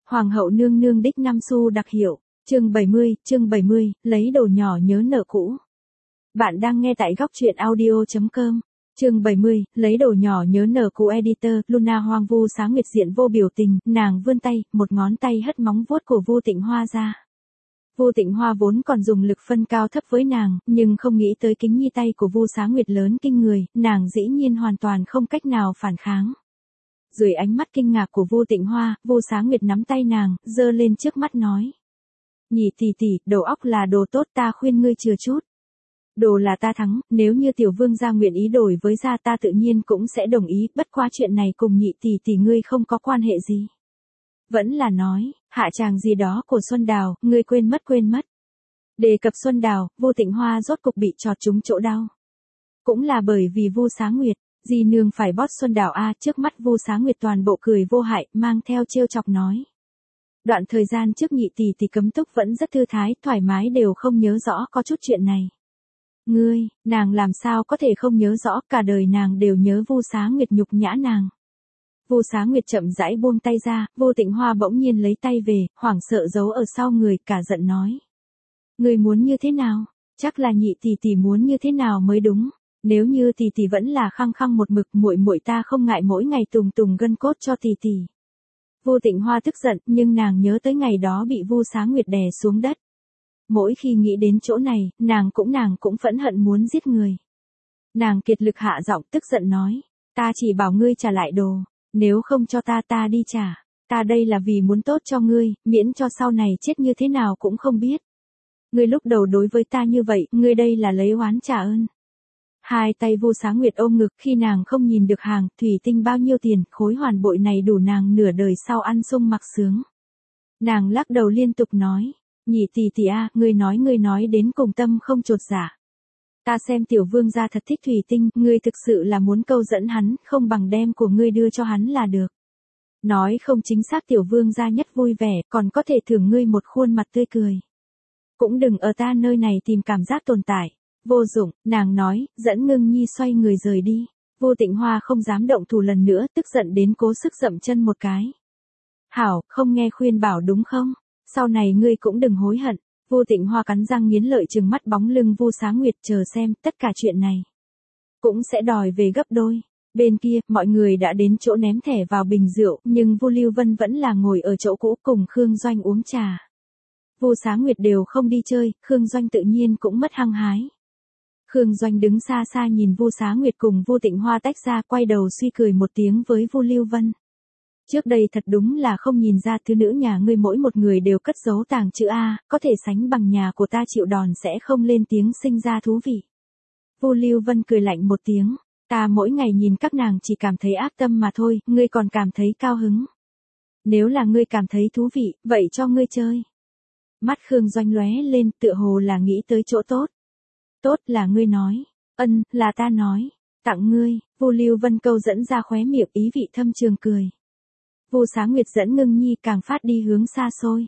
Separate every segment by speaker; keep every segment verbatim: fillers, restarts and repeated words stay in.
Speaker 1: Hoàng hậu nương nương đích năm xu đặc hiệu, chương bảy mươi, chương bảy mươi, lấy đồ nhỏ nhớ nợ cũ. Bạn đang nghe tại góc truyện audio chấm com. Chương bảy mươi, lấy đồ nhỏ nhớ nợ cũ editor, Luna hoang vu sáng nguyệt diện vô biểu tình, nàng vươn tay, một ngón tay hất móng vuốt của Vu Tịnh Hoa ra. Vu Tịnh Hoa vốn còn dùng lực phân cao thấp với nàng, nhưng không nghĩ tới kính nhi tay của Vu Sáng Nguyệt lớn kinh người, nàng dĩ nhiên hoàn toàn không cách nào phản kháng. Dưới ánh mắt kinh ngạc của Vu Tịnh Hoa, Vu Sáng Nguyệt nắm tay nàng, giơ lên trước mắt nói: "Nhị tỷ tỷ, đầu óc là đồ tốt, ta khuyên ngươi chừa chút. Đồ là ta thắng, nếu như tiểu vương gia nguyện ý đổi với gia ta tự nhiên cũng sẽ đồng ý, bất qua chuyện này cùng nhị tỷ tỷ ngươi không có quan hệ gì." Vẫn là nói, hạ tràng gì đó của Xuân Đào, ngươi quên mất quên mất. Đề cập Xuân Đào, Vu Tịnh Hoa rốt cục bị chọt trúng chỗ đau. Cũng là bởi vì Vu Sáng Nguyệt, dì nương phải bót Xuân Đào a, trước mắt Vu Sáng Nguyệt toàn bộ cười vô hại, mang theo trêu chọc nói: "Đoạn thời gian trước nhị tỷ tỷ cấm túc vẫn rất thư thái, thoải mái đều không nhớ rõ có chút chuyện này." Ngươi, nàng làm sao có thể không nhớ rõ, cả đời nàng đều nhớ Vu Sáng Nguyệt nhục nhã nàng. Vu Sáng Nguyệt chậm rãi buông tay ra, Vu Tịnh Hoa bỗng nhiên lấy tay về, hoảng sợ giấu ở sau người, cả giận nói: "Ngươi muốn như thế nào? Chắc là nhị tỷ tỷ muốn như thế nào mới đúng. Nếu như tỷ tỷ vẫn là khăng khăng một mực, muội muội ta không ngại mỗi ngày tùng tùng gân cốt cho tỷ tỷ." Vu Tịnh Hoa tức giận, nhưng nàng nhớ tới ngày đó bị Vu Sáng Nguyệt đè xuống đất. Mỗi khi nghĩ đến chỗ này, nàng cũng nàng cũng phẫn hận muốn giết người. Nàng kiệt lực hạ giọng tức giận nói: "Ta chỉ bảo ngươi trả lại đồ, nếu không cho ta ta đi trả. Ta đây là vì muốn tốt cho ngươi, miễn cho sau này chết như thế nào cũng không biết. Ngươi lúc đầu đối với ta như vậy, ngươi đây là lấy oán trả ơn." Hai tay Vu Sáng Nguyệt ôm ngực, khi nàng không nhìn được hàng thủy tinh bao nhiêu tiền, khối hoàn bội này đủ nàng nửa đời sau ăn sung mặc sướng. Nàng lắc đầu liên tục nói: "Nhị tỷ tỷ a, ngươi nói ngươi nói đến cùng tâm không chột dạ. Ta xem tiểu vương gia thật thích thủy tinh, ngươi thực sự là muốn câu dẫn hắn, không bằng đem của ngươi đưa cho hắn là được. Nói không chính xác tiểu vương gia nhất vui vẻ, còn có thể thưởng ngươi một khuôn mặt tươi cười. Cũng đừng ở ta nơi này tìm cảm giác tồn tại." Vô dụng, nàng nói, dẫn Ngưng Nhi xoay người rời đi. Vu Tịnh Hoa không dám động thủ lần nữa, tức giận đến cố sức dậm chân một cái. "Hảo, không nghe khuyên bảo đúng không? Sau này ngươi cũng đừng hối hận." Vu Tịnh Hoa cắn răng nghiến lợi trừng mắt bóng lưng Vu Sáng Nguyệt, chờ xem, tất cả chuyện này cũng sẽ đòi về gấp đôi. Bên kia, mọi người đã đến chỗ ném thẻ vào bình rượu, nhưng Vu Lưu Vân vẫn là ngồi ở chỗ cũ cùng Khương Doanh uống trà. Vu Sáng Nguyệt đều không đi chơi, Khương Doanh tự nhiên cũng mất hăng hái. Khương Doanh đứng xa xa nhìn Vu Sáng Nguyệt cùng Vu Tịnh Hoa tách ra, quay đầu suy cười một tiếng với Vu Lưu Vân. "Trước đây thật đúng là không nhìn ra thứ nữ nhà ngươi mỗi một người đều cất giấu tàng chữ A, có thể sánh bằng nhà của ta chịu đòn sẽ không lên tiếng sinh ra thú vị." Vu Lưu Vân cười lạnh một tiếng: "Ta mỗi ngày nhìn các nàng chỉ cảm thấy ác tâm mà thôi, ngươi còn cảm thấy cao hứng. Nếu là ngươi cảm thấy thú vị, vậy cho ngươi chơi." Mắt Khương Doanh lóe lên, tựa hồ là nghĩ tới chỗ tốt. "Tốt là ngươi nói." "Ân, là ta nói. Tặng ngươi." Vu Lưu Vân câu dẫn ra khóe miệng, ý vị thâm trường cười. Vu Sáng Nguyệt dẫn Ngưng Nhi càng phát đi hướng xa xôi.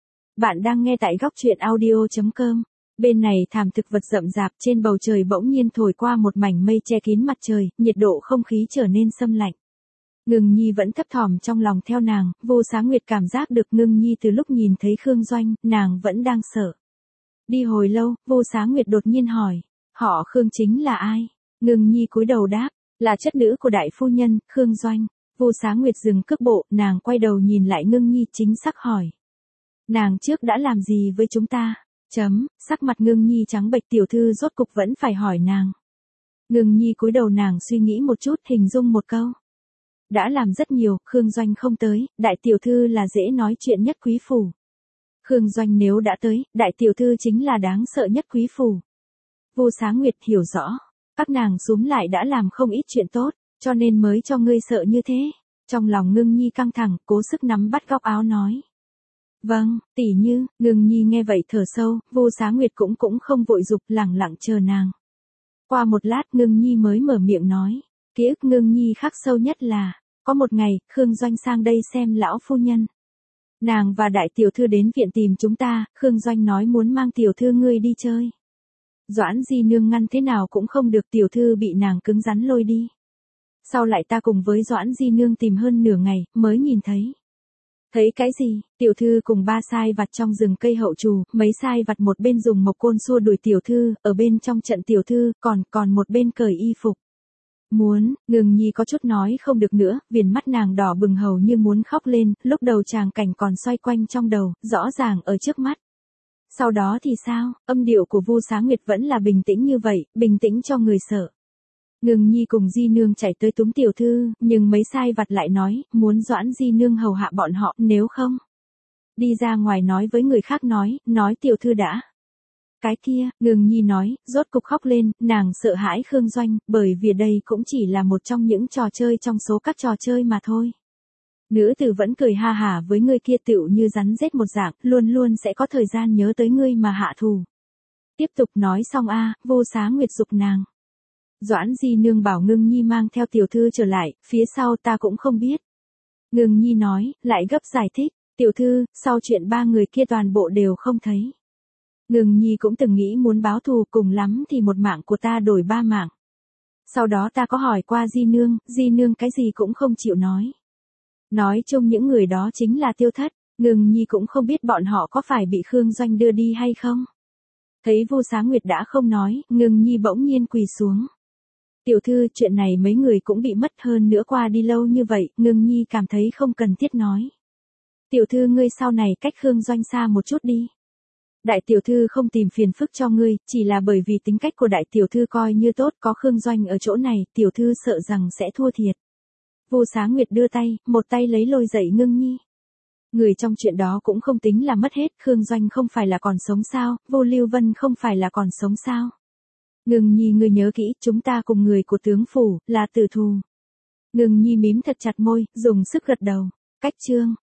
Speaker 1: Bạn đang nghe tại góc truyện audio chấm com. Bên này thảm thực vật rậm rạp, trên bầu trời bỗng nhiên thổi qua một mảnh mây che kín mặt trời, nhiệt độ không khí trở nên xâm lạnh. Ngưng Nhi vẫn thấp thỏm trong lòng theo nàng, Vu Sáng Nguyệt cảm giác được Ngưng Nhi từ lúc nhìn thấy Khương Doanh, nàng vẫn đang sợ. Đi hồi lâu, Vu Sáng Nguyệt đột nhiên hỏi: "Họ Khương chính là ai?" Ngưng Nhi cúi đầu đáp: "Là chất nữ của đại phu nhân, Khương Doanh." Vu Sáng Nguyệt dừng cước bộ, nàng quay đầu nhìn lại Ngưng Nhi, chính xác hỏi: "Nàng trước đã làm gì với chúng ta?" Chấm, sắc mặt Ngưng Nhi trắng bệch, tiểu thư rốt cục vẫn phải hỏi nàng. Ngưng Nhi cúi đầu, nàng suy nghĩ một chút, hình dung một câu: "Đã làm rất nhiều, Khương Doanh không tới, đại tiểu thư là dễ nói chuyện nhất quý phủ. Khương Doanh nếu đã tới, đại tiểu thư chính là đáng sợ nhất quý phủ." Vu Sáng Nguyệt hiểu rõ, các nàng xúm lại đã làm không ít chuyện tốt, cho nên mới cho ngươi sợ như thế. Trong lòng Ngưng Nhi căng thẳng, cố sức nắm bắt góc áo nói: "Vâng, tỷ như." Ngưng Nhi nghe vậy thở sâu, Vu Sáng Nguyệt cũng cũng không vội dục, lẳng lặng chờ nàng. Qua một lát Ngưng Nhi mới mở miệng nói. Ký ức Ngưng Nhi khắc sâu nhất là, có một ngày, Khương Doanh sang đây xem lão phu nhân. Nàng và đại tiểu thư đến viện tìm chúng ta, Khương Doanh nói muốn mang tiểu thư ngươi đi chơi. Doãn Di Nương ngăn thế nào cũng không được, tiểu thư bị nàng cứng rắn lôi đi. Sau lại ta cùng với Doãn Di Nương tìm hơn nửa ngày, mới nhìn thấy. Thấy cái gì? Tiểu thư cùng ba sai vặt trong rừng cây hậu trù, mấy sai vặt một bên dùng mộc côn xua đuổi tiểu thư, ở bên trong trận tiểu thư, còn, còn một bên cởi y phục. Muốn, Ngừng Nhi có chút nói không được nữa, viền mắt nàng đỏ bừng hầu như muốn khóc lên, lúc đầu tràng cảnh còn xoay quanh trong đầu, rõ ràng ở trước mắt. Sau đó thì sao, âm điệu của Vu Sáng Nguyệt vẫn là bình tĩnh như vậy, bình tĩnh cho người sợ. Ngừng Nhi cùng Di Nương chạy tới túm tiểu thư, nhưng mấy sai vặt lại nói, muốn Doãn Di Nương hầu hạ bọn họ, nếu không. Đi ra ngoài nói với người khác nói, nói tiểu thư đã. Cái kia, Ngừng Nhi nói, rốt cục khóc lên, nàng sợ hãi Khương Doanh, bởi vì đây cũng chỉ là một trong những trò chơi trong số các trò chơi mà thôi. Nữ tử vẫn cười ha hả với người kia tựu như rắn rết một dạng, luôn luôn sẽ có thời gian nhớ tới ngươi mà hạ thù. Tiếp tục nói xong a, Vô Sáng Nguyệt dục nàng. Doãn Di Nương bảo Ngưng Nhi mang theo tiểu thư trở lại, phía sau ta cũng không biết. Ngưng Nhi nói, lại gấp giải thích, tiểu thư, sau chuyện ba người kia toàn bộ đều không thấy. Ngưng Nhi cũng từng nghĩ muốn báo thù, cùng lắm thì một mạng của ta đổi ba mạng. Sau đó ta có hỏi qua Di Nương, Di Nương cái gì cũng không chịu nói. Nói chung những người đó chính là Tiêu Thất, Ngưng Nhi cũng không biết bọn họ có phải bị Khương Doanh đưa đi hay không. Thấy Vô Sáng Nguyệt đã không nói, Ngưng Nhi bỗng nhiên quỳ xuống. Tiểu thư, chuyện này mấy người cũng bị mất, hơn nữa qua đi lâu như vậy, Ngưng Nhi cảm thấy không cần thiết nói. Tiểu thư ngươi sau này cách Khương Doanh xa một chút đi. Đại tiểu thư không tìm phiền phức cho ngươi, chỉ là bởi vì tính cách của đại tiểu thư coi như tốt, có Khương Doanh ở chỗ này, tiểu thư sợ rằng sẽ thua thiệt. Vô Sáng Nguyệt đưa tay, một tay lấy lôi dậy Ngưng Nhi. Người trong chuyện đó cũng không tính là mất hết, Khương Doanh không phải là còn sống sao, Vô Lưu Vân không phải là còn sống sao. Ngưng Nhi ngươi nhớ kỹ, chúng ta cùng người của tướng phủ, là tử thù. Ngưng Nhi mím thật chặt môi, dùng sức gật đầu. Cách chương.